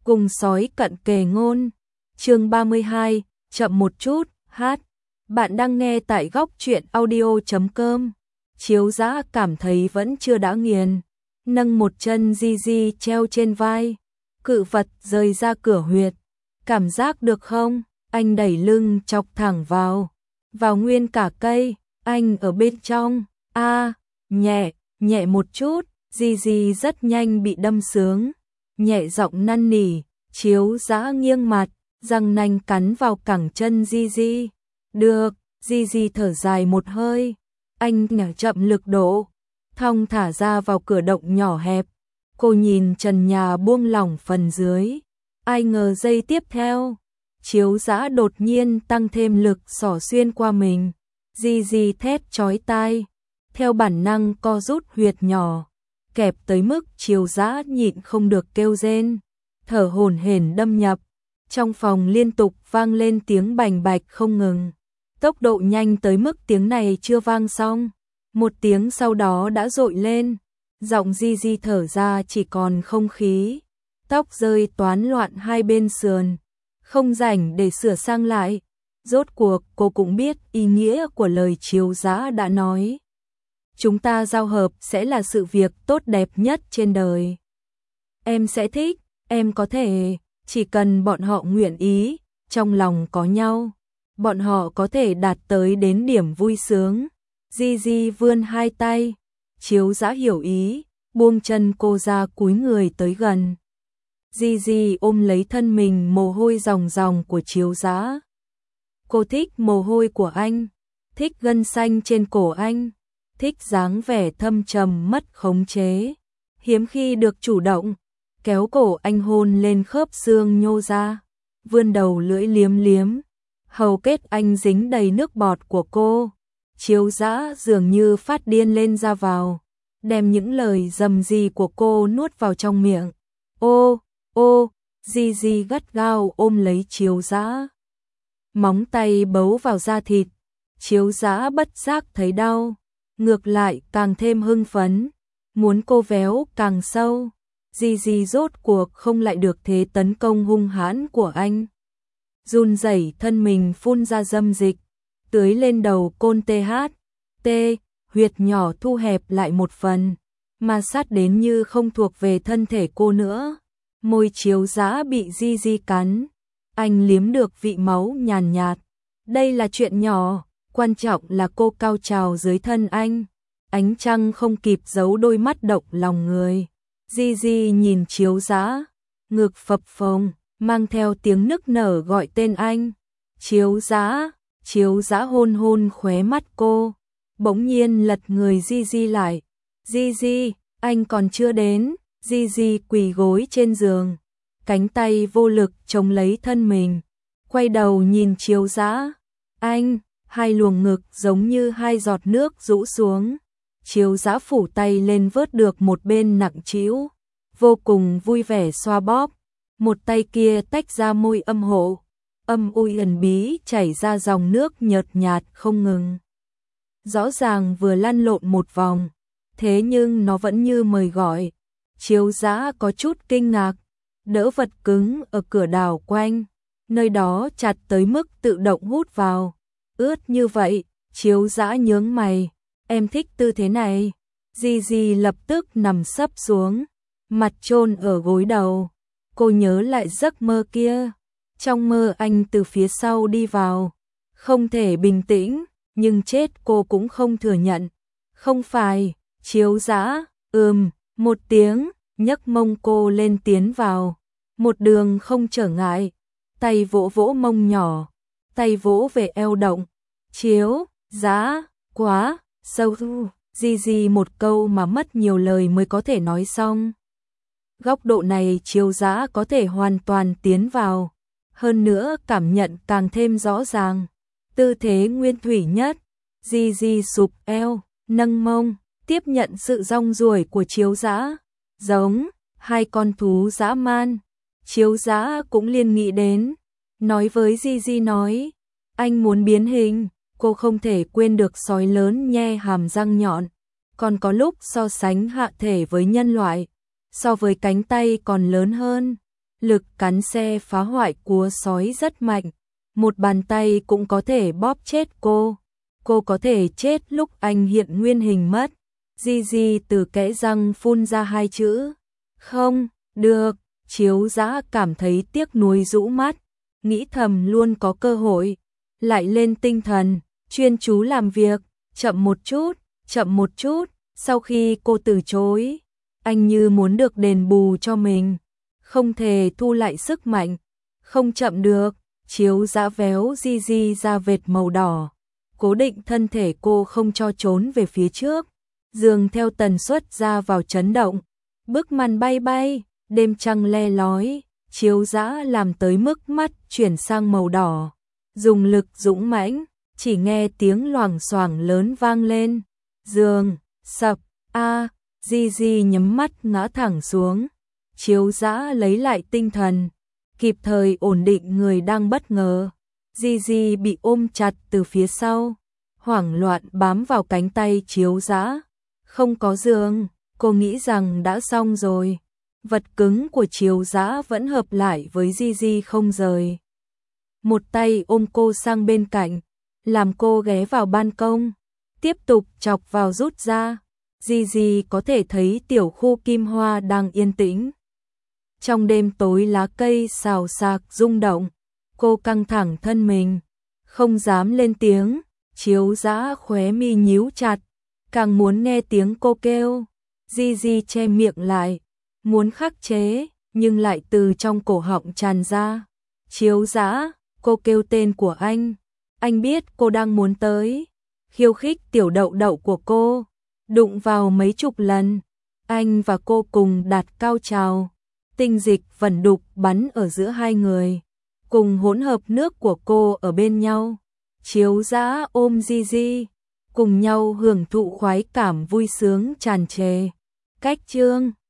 cùng sói cận kề ngôn. Chương 32, chậm một chút, hát. Bạn đang nghe tại góc truyện audio.com. Chiếu Dã cảm thấy vẫn chưa đã nghiền, nâng một chân Gigi treo trên vai, cự vật rơi ra cửa huyệt. Cảm giác được không? Anh đẩy lưng chọc thẳng vào nguyên cả cây, anh ở bên trong. Nhẹ một chút, Gigi rất nhanh bị đâm sướng. Nhẹ giọng năn nỉ, Chiếu Dã nghiêng mặt, răng nanh cắn vào cẳng chân Gigi. Được, Gigi thở dài một hơi. Anh nhả chậm lực độ, thong thả ra vào cửa động nhỏ hẹp. Cô nhìn trần nhà buông lỏng phần dưới. Ai ngờ giây tiếp theo, Chiếu Dã đột nhiên tăng thêm lực xỏ xuyên qua mình. Gigi thét chói tai, theo bản năng co rút huyệt nhỏ, kẹp tới mức Chiếu Dã nhịn không được kêu rên, thở hổn hển đâm nhập. Trong phòng liên tục vang lên tiếng bành bạch không ngừng. Tốc độ nhanh tới mức tiếng này chưa vang xong, một tiếng sau đó đã dội lên. Giọng Gigi thở ra chỉ còn không khí, tóc rơi toán loạn hai bên sườn, không rảnh để sửa sang lại. Rốt cuộc cô cũng biết ý nghĩa của lời Chiếu Dã đã nói. Chúng ta giao hợp sẽ là sự việc tốt đẹp nhất trên đời. Em sẽ thích, em có thể, chỉ cần bọn họ nguyện ý, trong lòng có nhau, bọn họ có thể đạt tới đến điểm vui sướng. Gigi vươn hai tay, Chiếu Dã hiểu ý, buông chân cô ra cúi người tới gần. Gigi ôm lấy thân mình mồ hôi ròng ròng của Chiếu Dã. Cô thích mồ hôi của anh, thích gân xanh trên cổ anh, thích dáng vẻ thâm trầm mất khống chế, hiếm khi được chủ động, kéo cổ anh hôn lên khớp xương nhô ra, vươn đầu lưỡi liếm liếm, hầu kết anh dính đầy nước bọt của cô. Chiếu Dã dường như phát điên lên ra vào, đem những lời dầm gì của cô nuốt vào trong miệng. Ô, Gigi gắt gao ôm lấy Chiếu Dã, móng tay bấu vào da thịt. Chiếu Dã bất giác thấy đau, ngược lại càng thêm hưng phấn, muốn cô véo càng sâu. Gigi rốt cuộc không lại được thế tấn công hung hãn của anh. Run rẩy thân mình phun ra dâm dịch, tưới lên đầu côn THT, huyệt nhỏ thu hẹp lại một phần, mà sát đến như không thuộc về thân thể cô nữa. Môi Chiếu Dã bị Gigi cắn, anh liếm được vị máu nhàn nhạt. Đây là chuyện nhỏ, quan trọng là cô cao trào dưới thân anh. Ánh trăng không kịp giấu đôi mắt động lòng người. Gigi nhìn Chiếu Dã, ngực phập phồng, mang theo tiếng nức nở gọi tên anh. Chiếu Dã. Chiếu Dã hôn hôn khóe mắt cô, bỗng nhiên lật người Gigi lại. Gigi, anh còn chưa đến. Gigi quỳ gối trên giường, cánh tay vô lực chống lấy thân mình, quay đầu nhìn Chiếu Dã. Anh, hai luồng ngực giống như hai giọt nước rũ xuống. Chiếu Dã phủ tay lên vớt được một bên nặng trĩu, vô cùng vui vẻ xoa bóp, một tay kia tách ra môi âm hộ, âm ui ẩn bí chảy ra dòng nước nhợt nhạt không ngừng. Rõ ràng vừa lăn lộn một vòng, thế nhưng nó vẫn như mời gọi. Chiếu Dã có chút kinh ngạc, đỡ vật cứng ở cửa đảo quanh, nơi đó chặt tới mức tự động hút vào. Ướt như vậy. Chiếu Dã nhướng mày, em thích tư thế này. Gigi lập tức nằm sấp xuống, mặt chôn ở gối đầu. Cô nhớ lại giấc mơ kia, trong mơ anh từ phía sau đi vào, không thể bình tĩnh, nhưng chết cô cũng không thừa nhận. Không phải. Chiếu Dã một tiếng, nhấc mông cô lên tiến vào, một đường không trở ngại, tay vỗ vỗ mông nhỏ, tay vỗ về eo động. Chiếu Dã, quá sâu. Gigi một câu mà mất nhiều lời mới có thể nói xong. Góc độ này Chiếu Dã có thể hoàn toàn tiến vào, hơn nữa cảm nhận càng thêm rõ ràng. Tư thế nguyên thủy nhất, Gigi sụp eo, nâng mông, tiếp nhận sự rong ruổi của Chiếu Dã, giống hai con thú dã man. Chiếu Dã cũng liên nghĩ đến, nói với Gigi nói, anh muốn biến hình. Cô không thể quên được sói lớn nhe hàm răng nhọn, còn có lúc so sánh hạ thể với nhân loại, so với cánh tay còn lớn hơn. Lực cắn xe phá hoại của sói rất mạnh, một bàn tay cũng có thể bóp chết cô. Cô có thể chết lúc anh hiện nguyên hình mất. Gigi từ kẽ răng phun ra hai chữ. Không, được. Chiếu Dã cảm thấy tiếc nuối rũ mắt, nghĩ thầm luôn có cơ hội. Lại lên tinh thần, chuyên chú làm việc, chậm một chút, chậm một chút. Sau khi cô từ chối, anh như muốn được đền bù cho mình. Không thể thu lại sức mạnh, không chậm được. Chiếu Dã véo Gigi ra vệt màu đỏ, cố định thân thể cô không cho trốn về phía trước. Giường theo tần suất ra vào chấn động, bức màn bay bay, đêm trăng le lói. Chiếu Dã làm tới mức mắt chuyển sang màu đỏ, dùng lực dũng mãnh, chỉ nghe tiếng loảng xoảng lớn vang lên. Giường sập, Gigi nhắm mắt ngã thẳng xuống. Chiếu Dã lấy lại tinh thần, kịp thời ổn định người đang bất ngờ. Gigi bị ôm chặt từ phía sau, hoảng loạn bám vào cánh tay Chiếu Dã. Không có giường, cô nghĩ rằng đã xong rồi. Vật cứng của Chiếu Dã vẫn hợp lại với Gigi không rời. Một tay ôm cô sang bên cạnh, làm cô ghé vào ban công, tiếp tục chọc vào rút ra. Gigi có thể thấy tiểu khu Kim Hoa đang yên tĩnh. Trong đêm tối lá cây xào xạc rung động, cô căng thẳng thân mình, không dám lên tiếng. Chiếu Dã khóe mi nhíu chặt, càng muốn nghe tiếng cô kêu. Gigi che miệng lại, muốn khắc chế, nhưng lại từ trong cổ họng tràn ra. Chiếu Dã, cô kêu tên của anh biết cô đang muốn tới. Khiêu khích tiểu đậu đậu của cô, đụng vào mấy chục lần. Anh và cô cùng đạt cao trào, tinh dịch vẩn đục bắn ở giữa hai người, cùng hỗn hợp nước của cô ở bên nhau. Chiếu Dã ôm Gigi, cùng nhau hưởng thụ khoái cảm vui sướng tràn trề. Cách chương